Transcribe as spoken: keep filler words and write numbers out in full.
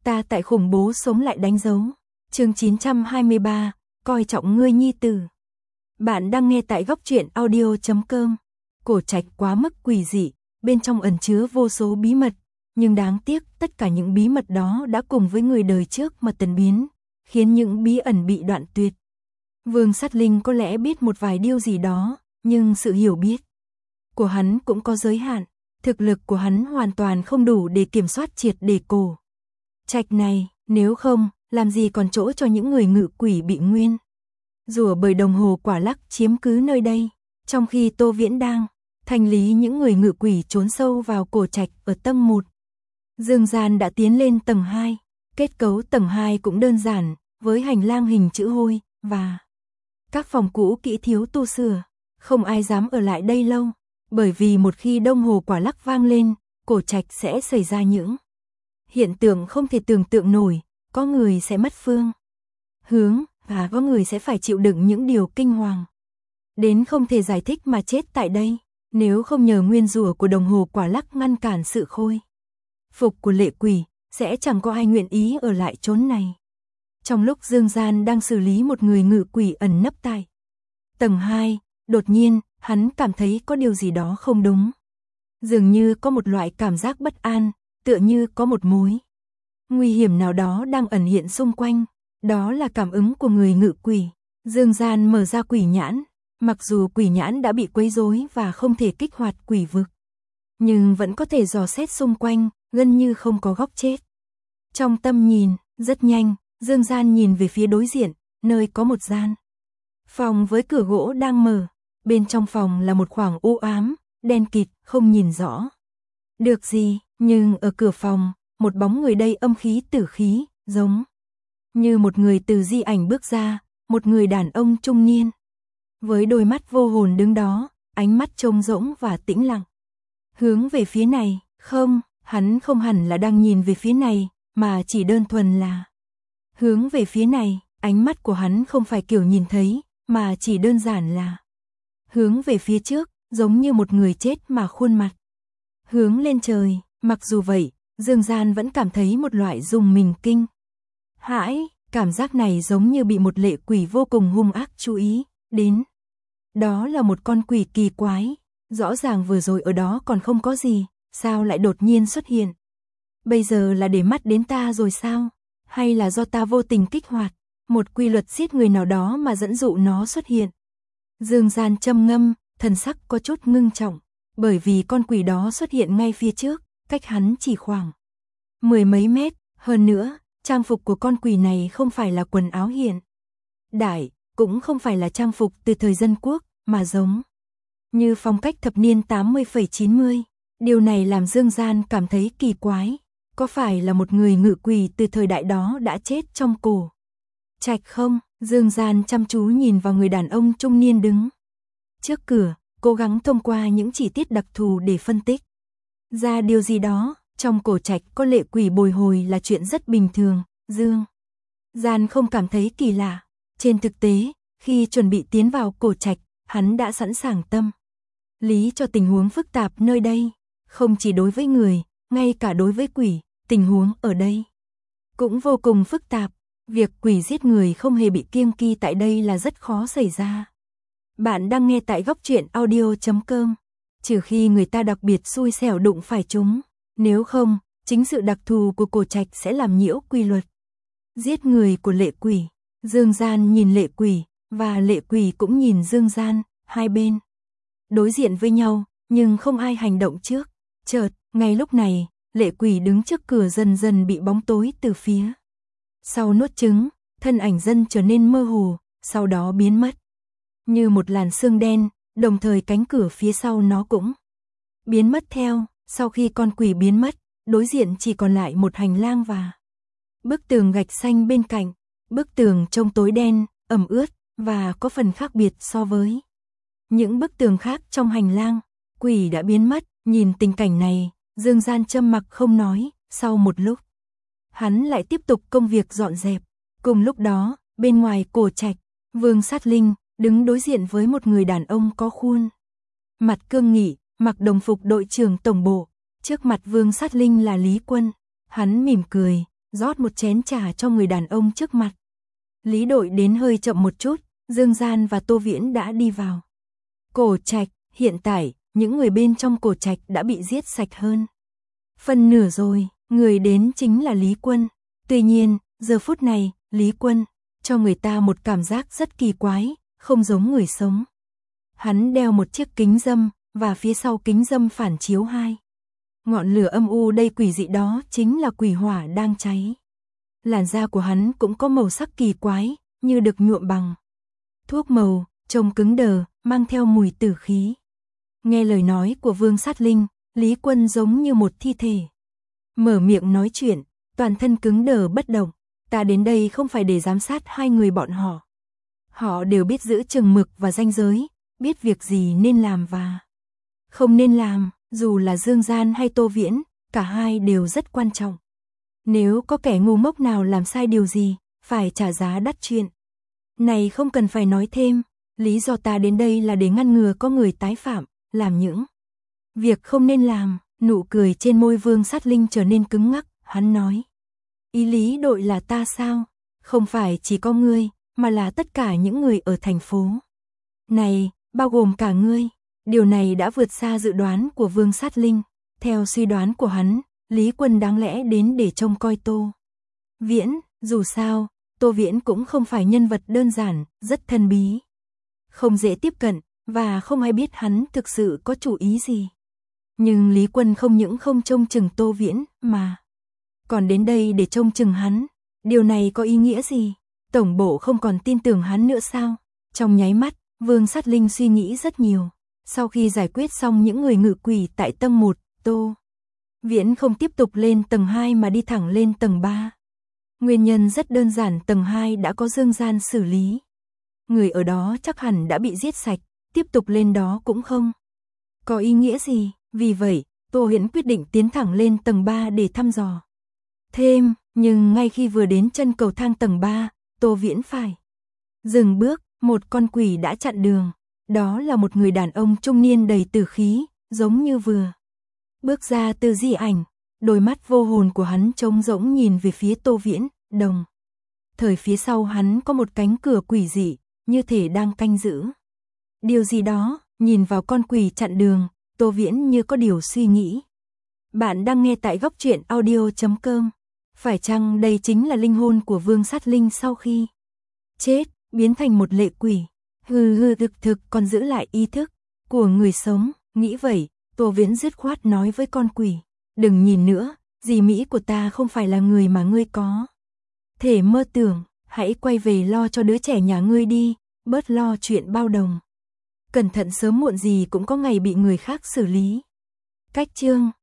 Ta tại khủng bố sống lại đánh dấu. Chương chín trăm hai mươi ba, coi trọng ngươi nhi tử. Bạn đang nghe tại góc truyện audio chấm com. Cổ Trạch quá mức quỷ dị, bên trong ẩn chứa vô số bí mật, nhưng đáng tiếc tất cả những bí mật đó đã cùng với người đời trước mà tần biến, khiến những bí ẩn bị đoạn tuyệt. Vương Sát Linh có lẽ biết một vài điều gì đó, nhưng sự hiểu biết của hắn cũng có giới hạn, thực lực của hắn hoàn toàn không đủ để kiểm soát triệt để Cổ Trạch này, nếu không, làm gì còn chỗ cho những người ngự quỷ bị nguyên rủa bởi đồng hồ quả lắc chiếm cứ nơi đây, trong khi Tô Viễn đang thanh lý những người ngự quỷ trốn sâu vào Cổ Trạch ở tầng một. Dương gian đã tiến lên tầng hai, kết cấu tầng hai cũng đơn giản, với hành lang hình chữ hôi và các phòng cũ kỹ thiếu tu sửa, không ai dám ở lại đây lâu, bởi vì một khi đồng hồ quả lắc vang lên, Cổ Trạch sẽ xảy ra những hiện tượng không thể tưởng tượng nổi, có người sẽ mất phương hướng và có người sẽ phải chịu đựng những điều kinh hoàng đến không thể giải thích mà chết tại đây, nếu không nhờ nguyên rủa của đồng hồ quả lắc ngăn cản sự khôi phục của lệ quỷ, sẽ chẳng có ai nguyện ý ở lại chốn này. Trong lúc Dương Gian đang xử lý một người ngự quỷ ẩn nấp tại tầng hai, đột nhiên, hắn cảm thấy có điều gì đó không đúng. Dường như có một loại cảm giác bất an, tựa như có một mối nguy hiểm nào đó đang ẩn hiện xung quanh, đó là cảm ứng của người ngự quỷ. Dương Gian mở ra quỷ nhãn, mặc dù quỷ nhãn đã bị quấy rối và không thể kích hoạt quỷ vực, nhưng vẫn có thể dò xét xung quanh, gần như không có góc chết. Trong tâm nhìn, rất nhanh, Dương Gian nhìn về phía đối diện, nơi có một gian phòng với cửa gỗ đang mở, bên trong phòng là một khoảng u ám, đen kịt, không nhìn rõ được gì, nhưng ở cửa phòng, một bóng người đầy âm khí tử khí, giống như một người từ di ảnh bước ra, một người đàn ông trung niên, với đôi mắt vô hồn đứng đó, ánh mắt trông rỗng và tĩnh lặng. Hướng về phía này, không, hắn không hẳn là đang nhìn về phía này, mà chỉ đơn thuần là hướng về phía này, ánh mắt của hắn không phải kiểu nhìn thấy, mà chỉ đơn giản là hướng về phía trước, giống như một người chết mà khuôn mặt hướng lên trời. Mặc dù vậy, Dương Gian vẫn cảm thấy một loại rùng mình kinh hãi, cảm giác này giống như bị một lệ quỷ vô cùng hung ác chú ý đến. Đó là một con quỷ kỳ quái, rõ ràng vừa rồi ở đó còn không có gì, sao lại đột nhiên xuất hiện? Bây giờ là để mắt đến ta rồi sao? Hay là do ta vô tình kích hoạt một quy luật giết người nào đó mà dẫn dụ nó xuất hiện? Dương Gian trầm ngâm, thần sắc có chút ngưng trọng, bởi vì con quỷ đó xuất hiện ngay phía trước, cách hắn chỉ khoảng mười mấy mét, hơn nữa, trang phục của con quỷ này không phải là quần áo hiện đại, cũng không phải là trang phục từ thời dân quốc, mà giống như phong cách thập niên tám mươi chín mươi. Điều này làm Dương Gian cảm thấy kỳ quái, có phải là một người ngự quỷ từ thời đại đó đã chết trong Cổ Trạch không? Dương Gian chăm chú nhìn vào người đàn ông trung niên đứng trước cửa, cố gắng thông qua những chi tiết đặc thù để phân tích ra điều gì đó. Trong Cổ Trạch có lệ quỷ bồi hồi là chuyện rất bình thường, Dương Gian không cảm thấy kỳ lạ. Trên thực tế, khi chuẩn bị tiến vào Cổ Trạch, hắn đã sẵn sàng tâm lý cho tình huống phức tạp nơi đây, không chỉ đối với người, ngay cả đối với quỷ, tình huống ở đây cũng vô cùng phức tạp. Việc quỷ giết người không hề bị kiêng kỵ tại đây là rất khó xảy ra. Bạn đang nghe tại góc truyện audio chấm com, trừ khi người ta đặc biệt xui xẻo đụng phải chúng, nếu không, chính sự đặc thù của Cổ Trạch sẽ làm nhiễu quy luật giết người của lệ quỷ. Dương Gian nhìn lệ quỷ, và lệ quỷ cũng nhìn Dương Gian, hai bên đối diện với nhau, nhưng không ai hành động trước. Chợt, ngay lúc này, lệ quỷ đứng trước cửa dần dần bị bóng tối từ phía sau nuốt chửng, thân ảnh dần trở nên mơ hồ, sau đó biến mất như một làn sương đen, đồng thời cánh cửa phía sau nó cũng biến mất theo. Sau khi con quỷ biến mất, đối diện chỉ còn lại một hành lang và bức tường gạch xanh bên cạnh. Bức tường trông tối đen, ẩm ướt và có phần khác biệt so với những bức tường khác trong hành lang. Quỷ đã biến mất, nhìn tình cảnh này, Dương Gian trầm mặc không nói. Sau một lúc, hắn lại tiếp tục công việc dọn dẹp. Cùng lúc đó, bên ngoài Cổ Trạch, Vương Sát Linh đứng đối diện với một người đàn ông có khuôn mặt cương nghị, mặc đồng phục đội trưởng tổng bộ. Trước mặt Vương Sát Linh là Lý Quân. Hắn mỉm cười, rót một chén trà cho người đàn ông trước mặt. Lý Đội đến hơi chậm một chút, Dương Gian và Tô Viễn đã đi vào. Cổ Trạch, hiện tại, những người bên trong Cổ Trạch đã bị giết sạch hơn phần nửa rồi, người đến chính là Lý Quân. Tuy nhiên, giờ phút này, Lý Quân cho người ta một cảm giác rất kỳ quái, không giống người sống. Hắn đeo một chiếc kính râm, và phía sau kính râm phản chiếu hai ngọn lửa âm u đầy quỷ dị, đó chính là quỷ hỏa đang cháy. Làn da của hắn cũng có màu sắc kỳ quái, như được nhuộm bằng thuốc màu, trông cứng đờ, mang theo mùi tử khí. Nghe lời nói của Vương Sát Linh, Lý Quân giống như một thi thể. Mở miệng nói chuyện, toàn thân cứng đờ bất động. Ta đến đây không phải để giám sát hai người bọn họ. Họ đều biết giữ chừng mực và ranh giới, biết việc gì nên làm và không nên làm, dù là Dương Gian hay Tô Viễn, cả hai đều rất quan trọng. Nếu có kẻ ngu ngốc nào làm sai điều gì, phải trả giá đắt. Chuyện này không cần phải nói thêm, lý do ta đến đây là để ngăn ngừa có người tái phạm, làm những việc không nên làm. Nụ cười trên môi Vương Sát Linh trở nên cứng ngắc, hắn nói. Ý Lý Đội là ta sao? Không phải chỉ có ngươi, mà là tất cả những người ở thành phố này, bao gồm cả ngươi. Điều này đã vượt xa dự đoán của Vương Sát Linh. Theo suy đoán của hắn, Lý Quân đáng lẽ đến để trông coi Tô Viễn, dù sao, Tô Viễn cũng không phải nhân vật đơn giản, rất thần bí, không dễ tiếp cận, và không ai biết hắn thực sự có chủ ý gì. Nhưng Lý Quân không những không trông chừng Tô Viễn, mà còn đến đây để trông chừng hắn. Điều này có ý nghĩa gì? Tổng bộ không còn tin tưởng hắn nữa sao? Trong nháy mắt, Vương Sát Linh suy nghĩ rất nhiều. Sau khi giải quyết xong những người ngự quỷ tại tầng một, Tô Viễn không tiếp tục lên tầng hai mà đi thẳng lên tầng ba. Nguyên nhân rất đơn giản, tầng hai đã có Dương Gian xử lý. Người ở đó chắc hẳn đã bị giết sạch, tiếp tục lên đó cũng không có ý nghĩa gì. Vì vậy, Tô Viễn quyết định tiến thẳng lên tầng ba để thăm dò thêm, nhưng ngay khi vừa đến chân cầu thang tầng ba, Tô Viễn phải dừng bước, một con quỷ đã chặn đường. Đó là một người đàn ông trung niên đầy tử khí, giống như vừa bước ra từ di ảnh. Đôi mắt vô hồn của hắn trống rỗng nhìn về phía Tô Viễn, đồng thời phía sau hắn có một cánh cửa quỷ dị, như thể đang canh giữ điều gì đó. Nhìn vào con quỷ chặn đường, Tô Viễn như có điều suy nghĩ. Bạn đang nghe tại góc truyện audio chấm com. Phải chăng đây chính là linh hồn của Vương Sát Linh sau khi chết, biến thành một lệ quỷ? Hừ hừ, thực thực còn giữ lại ý thức của người sống. Nghĩ vậy, Tô Viễn dứt khoát nói với con quỷ. Đừng nhìn nữa, dì Mỹ của ta không phải là người mà ngươi có thể mơ tưởng. Hãy quay về lo cho đứa trẻ nhà ngươi đi, bớt lo chuyện bao đồng. Cẩn thận, sớm muộn gì cũng có ngày bị người khác xử lý. Cách chương